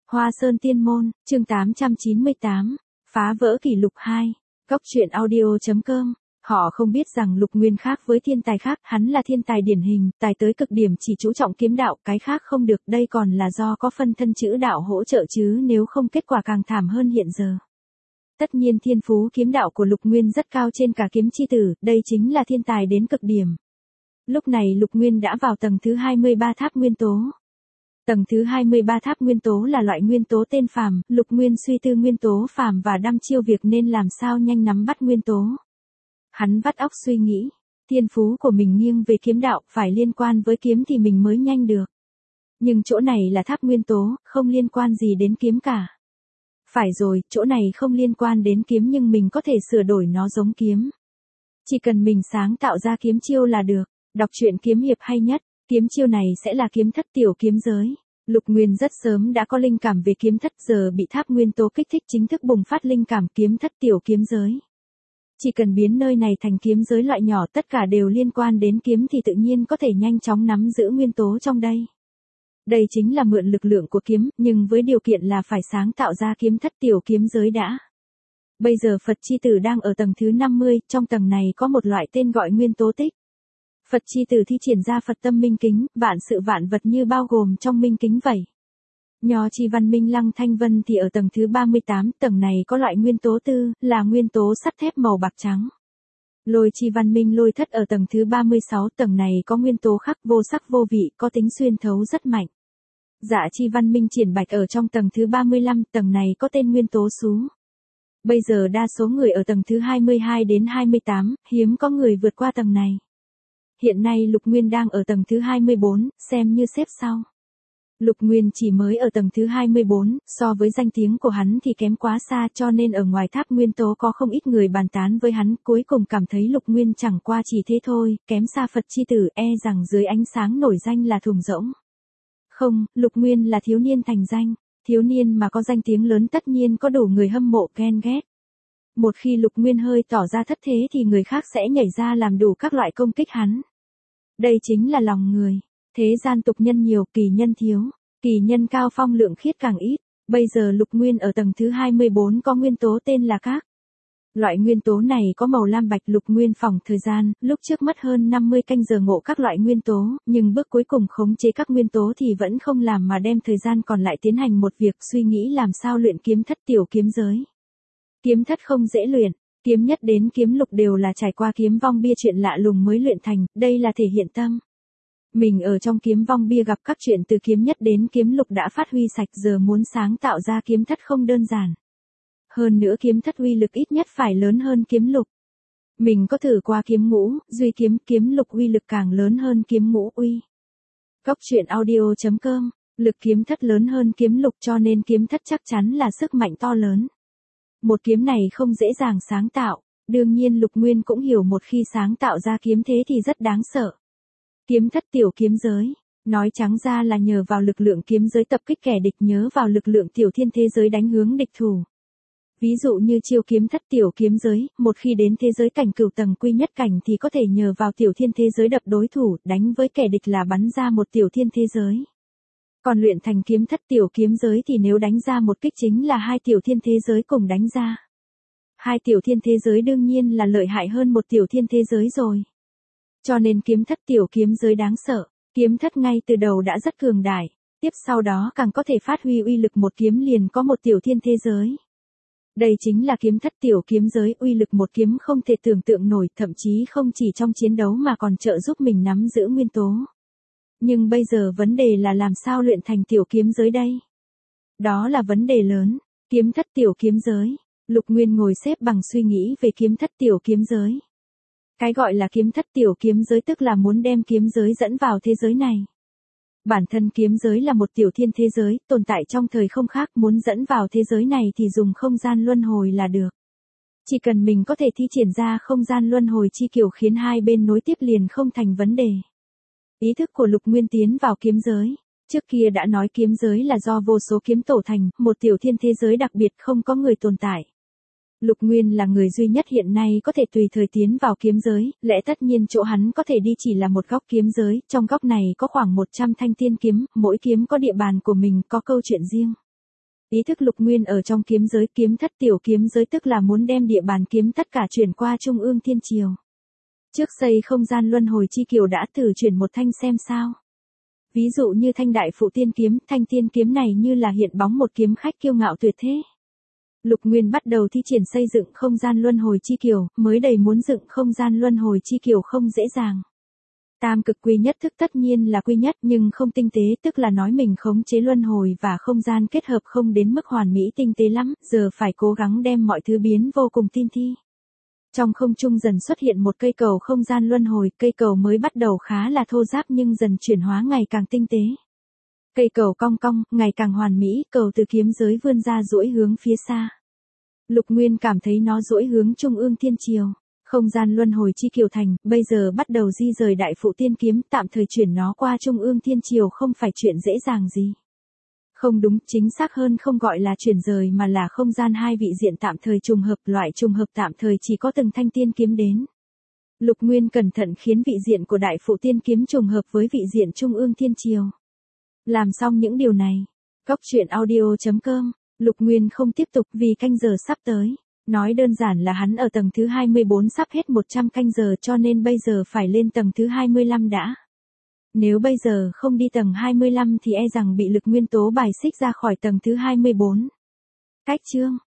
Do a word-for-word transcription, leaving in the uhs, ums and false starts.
Hoa Sơn Tiên Môn, chương tám trăm chín mươi tám, phá vỡ kỷ lục hai, góc truyện audio.com. Họ không biết rằng Lục Nguyên khác với thiên tài khác, hắn là thiên tài điển hình, tài tới cực điểm chỉ chú trọng kiếm đạo, cái khác không được, đây còn là do có phân thân chữ đạo hỗ trợ chứ nếu không kết quả càng thảm hơn hiện giờ. Tất nhiên thiên phú kiếm đạo của Lục Nguyên rất cao trên cả kiếm chi tử, đây chính là thiên tài đến cực điểm. Lúc này Lục Nguyên đã vào tầng thứ hai mươi ba tháp nguyên tố. Tầng thứ hai mươi ba tháp nguyên tố là loại nguyên tố tên phàm, Lục Nguyên suy tư nguyên tố phàm và đăm chiêu việc nên làm sao nhanh nắm bắt nguyên tố. Hắn vắt óc suy nghĩ, thiên phú của mình nghiêng về kiếm đạo, phải liên quan với kiếm thì mình mới nhanh được. Nhưng chỗ này là tháp nguyên tố, không liên quan gì đến kiếm cả. Phải rồi, chỗ này không liên quan đến kiếm nhưng mình có thể sửa đổi nó giống kiếm. Chỉ cần mình sáng tạo ra kiếm chiêu là được. Đọc truyện kiếm hiệp hay nhất, kiếm chiêu này sẽ là kiếm thất tiểu kiếm giới. Lục Nguyên rất sớm đã có linh cảm về kiếm thất, giờ bị tháp nguyên tố kích thích chính thức bùng phát linh cảm kiếm thất tiểu kiếm giới. Chỉ cần biến nơi này thành kiếm giới loại nhỏ, tất cả đều liên quan đến kiếm thì tự nhiên có thể nhanh chóng nắm giữ nguyên tố trong đây. Đây chính là mượn lực lượng của kiếm, nhưng với điều kiện là phải sáng tạo ra kiếm thất tiểu kiếm giới đã. Bây giờ Phật chi tử đang ở tầng thứ năm mươi, trong tầng này có một loại tên gọi nguyên tố tích. Phật chi tử thi triển ra Phật tâm minh kính, vạn sự vạn vật như bao gồm trong minh kính vậy. Nho chi văn minh lăng thanh vân thì ở tầng thứ ba mươi tám, tầng này có loại nguyên tố tư, là nguyên tố sắt thép màu bạc trắng. Lôi chi văn minh lôi thất ở tầng thứ ba mươi sáu, tầng này có nguyên tố khắc vô sắc vô vị, có tính xuyên thấu rất mạnh. Dạ chi văn minh triển bạch ở trong tầng thứ ba mươi lăm, tầng này có tên nguyên tố xú. Bây giờ đa số người ở tầng thứ hai mươi hai đến hai mươi tám, hiếm có người vượt qua tầng này. Hiện nay Lục Nguyên đang ở tầng thứ hai mươi bốn, xem như xếp sau. Lục Nguyên chỉ mới ở tầng thứ hai mươi bốn, so với danh tiếng của hắn thì kém quá xa, cho nên ở ngoài tháp nguyên tố có không ít người bàn tán với hắn, cuối cùng cảm thấy Lục Nguyên chẳng qua chỉ thế thôi, kém xa Phật chi tử, e rằng dưới ánh sáng nổi danh là thùng rỗng. Không, Lục Nguyên là thiếu niên thành danh, thiếu niên mà có danh tiếng lớn tất nhiên có đủ người hâm mộ ghen ghét. Một khi Lục Nguyên hơi tỏ ra thất thế thì người khác sẽ nhảy ra làm đủ các loại công kích hắn. Đây chính là lòng người. Thế gian tục nhân nhiều, kỳ nhân thiếu. Kỳ nhân cao phong lượng khiết càng ít. Bây giờ Lục Nguyên ở tầng thứ hai mươi bốn có nguyên tố tên là các. Loại nguyên tố này có màu lam bạch. Lục Nguyên phỏng thời gian, lúc trước mất hơn năm mươi canh giờ ngộ các loại nguyên tố, nhưng bước cuối cùng khống chế các nguyên tố thì vẫn không làm mà đem thời gian còn lại tiến hành một việc, suy nghĩ làm sao luyện kiếm thất tiểu kiếm giới. Kiếm thất không dễ luyện, kiếm nhất đến kiếm lục đều là trải qua kiếm vong bia chuyện lạ lùng mới luyện thành, đây là thể hiện tâm. Mình ở trong kiếm vong bia gặp các chuyện từ kiếm nhất đến kiếm lục đã phát huy sạch, giờ muốn sáng tạo ra kiếm thất không đơn giản. Hơn nữa kiếm thất uy lực ít nhất phải lớn hơn kiếm lục. Mình có thử qua kiếm ngũ, duy kiếm, kiếm lục uy lực càng lớn hơn kiếm ngũ uy. Góc truyện audio.com, lực kiếm thất lớn hơn kiếm lục cho nên kiếm thất chắc chắn là sức mạnh to lớn. Một kiếm này không dễ dàng sáng tạo, đương nhiên Lục Nguyên cũng hiểu một khi sáng tạo ra kiếm thế thì rất đáng sợ. Kiếm thất tiểu kiếm giới, nói trắng ra là nhờ vào lực lượng kiếm giới tập kích kẻ địch, nhớ vào lực lượng tiểu thiên thế giới đánh hướng địch thủ. Ví dụ như chiêu kiếm thất tiểu kiếm giới, một khi đến thế giới cảnh cửu tầng quy nhất cảnh thì có thể nhờ vào tiểu thiên thế giới đập đối thủ, đánh với kẻ địch là bắn ra một tiểu thiên thế giới. Còn luyện thành kiếm thất tiểu kiếm giới thì nếu đánh ra một kích chính là hai tiểu thiên thế giới cùng đánh ra. Hai tiểu thiên thế giới đương nhiên là lợi hại hơn một tiểu thiên thế giới rồi. Cho nên kiếm thất tiểu kiếm giới đáng sợ, kiếm thất ngay từ đầu đã rất cường đại, tiếp sau đó càng có thể phát huy uy lực một kiếm liền có một tiểu thiên thế giới. Đây chính là kiếm thất tiểu kiếm giới, uy lực một kiếm không thể tưởng tượng nổi, thậm chí không chỉ trong chiến đấu mà còn trợ giúp mình nắm giữ nguyên tố. Nhưng bây giờ vấn đề là làm sao luyện thành tiểu kiếm giới đây? Đó là vấn đề lớn, kiếm thất tiểu kiếm giới. Lục Nguyên ngồi xếp bằng suy nghĩ về kiếm thất tiểu kiếm giới. Cái gọi là kiếm thất tiểu kiếm giới tức là muốn đem kiếm giới dẫn vào thế giới này. Bản thân kiếm giới là một tiểu thiên thế giới, tồn tại trong thời không khác, muốn dẫn vào thế giới này thì dùng không gian luân hồi là được. Chỉ cần mình có thể thi triển ra không gian luân hồi chi kiểu khiến hai bên nối tiếp liền không thành vấn đề. Ý thức của Lục Nguyên tiến vào kiếm giới. Trước kia đã nói kiếm giới là do vô số kiếm tổ thành, một tiểu thiên thế giới đặc biệt không có người tồn tại. Lục Nguyên là người duy nhất hiện nay có thể tùy thời tiến vào kiếm giới, lẽ tất nhiên chỗ hắn có thể đi chỉ là một góc kiếm giới, trong góc này có khoảng một trăm thanh tiên kiếm, mỗi kiếm có địa bàn của mình, có câu chuyện riêng. Ý thức Lục Nguyên ở trong kiếm giới, kiếm thất tiểu kiếm giới tức là muốn đem địa bàn kiếm tất cả chuyển qua Trung ương Thiên Triều. Trước xây không gian luân hồi chi kiều đã thử chuyển một thanh xem sao. Ví dụ như thanh đại phụ tiên kiếm, thanh tiên kiếm này như là hiện bóng một kiếm khách kiêu ngạo tuyệt thế. Lục Nguyên bắt đầu thi triển xây dựng không gian luân hồi chi kiều, mới đầy muốn dựng không gian luân hồi chi kiều không dễ dàng. Tam cực quy nhất thức tất nhiên là quy nhất nhưng không tinh tế, tức là nói mình khống chế luân hồi và không gian kết hợp không đến mức hoàn mỹ tinh tế lắm, giờ phải cố gắng đem mọi thứ biến vô cùng tinh thi. Trong không trung dần xuất hiện một cây cầu không gian luân hồi, cây cầu mới bắt đầu khá là thô ráp nhưng dần chuyển hóa ngày càng tinh tế. Cây cầu cong cong, ngày càng hoàn mỹ, cầu từ kiếm giới vươn ra duỗi hướng phía xa. Lục Nguyên cảm thấy nó duỗi hướng Trung ương Thiên Triều. Không gian luân hồi chi kiều thành, bây giờ bắt đầu di rời đại phụ tiên kiếm, tạm thời chuyển nó qua Trung ương Thiên Triều không phải chuyện dễ dàng gì. Không đúng, chính xác hơn không gọi là chuyển rời mà là không gian hai vị diện tạm thời trùng hợp, loại trùng hợp tạm thời chỉ có từng thanh tiên kiếm đến. Lục Nguyên cẩn thận khiến vị diện của đại phụ tiên kiếm trùng hợp với vị diện Trung ương Thiên Triều. Làm xong những điều này, Cốc truyện audio chấm com, Lục Nguyên không tiếp tục vì canh giờ sắp tới. Nói đơn giản là hắn ở tầng thứ hai mươi bốn sắp hết một trăm canh giờ cho nên bây giờ phải lên tầng thứ hai mươi lăm đã. Nếu bây giờ không đi tầng hai mươi lăm thì e rằng bị lực nguyên tố bài xích ra khỏi tầng thứ hai mươi bốn. Cách chương